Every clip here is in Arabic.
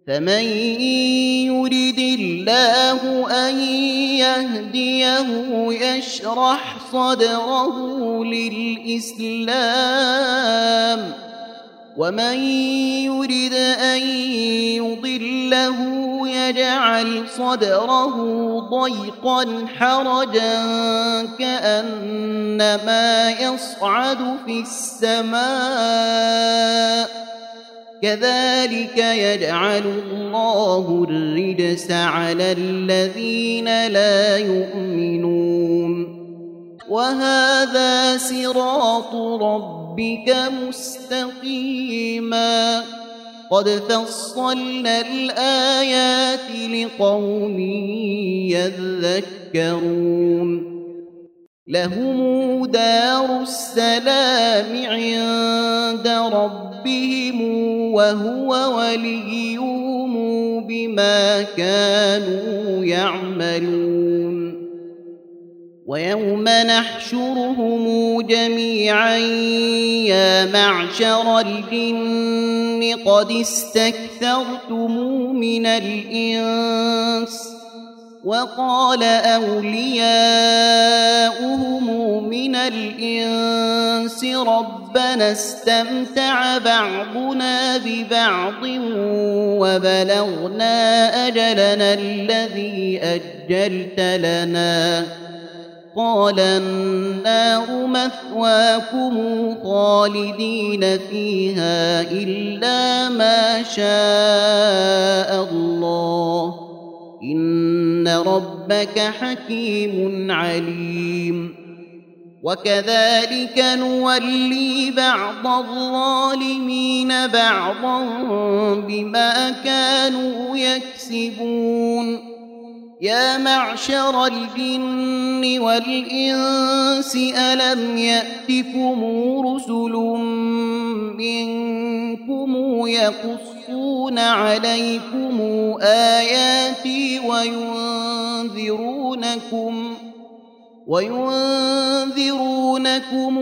فمن يرد الله أن يهديه يشرح صدره للإسلام، ومن يرد أن يضله يجعل صدره ضيقا حرجا كأنما يصعد في السماء، كذلك يجعل الله الرجس على الذين لا يؤمنون. وهذا صراط ربك مستقيما، قد فصلنا الآيات لقوم يذكرون. لهم دار السلام عند ربهم وهو وليهم بما كانوا يعملون. ويوم نحشرهم جميعا يا معشر الجن قد استكثرتم من الإنس، وقال أولياؤهم من الإنس ربنا استمتع بعضنا ببعض وبلغنا أجلنا الذي أجلت لنا، قال النار مثواكم خالدين فيها إلا ما شاء الله، إن ربك حكيم عليم. وكذلك نولي بعض الظالمين بعضا بما كانوا يكسبون. يا معشر الجن والإنس ألم يأتكم رسل منكم يقصون عليكم آياتي وينذرونكم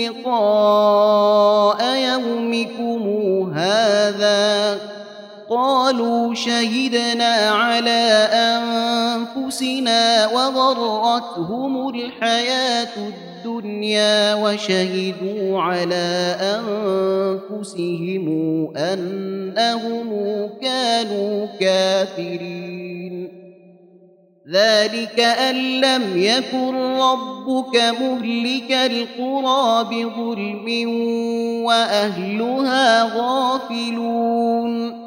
لقاء يومكم هذا؟ قالوا شهدنا على أنفسنا وغرتهم الحياة الدنيا وشهدوا على أنفسهم أنهم كانوا كافرين. ذلك أن لم يكن ربك مهلك القرى بظلم وأهلها غافلون.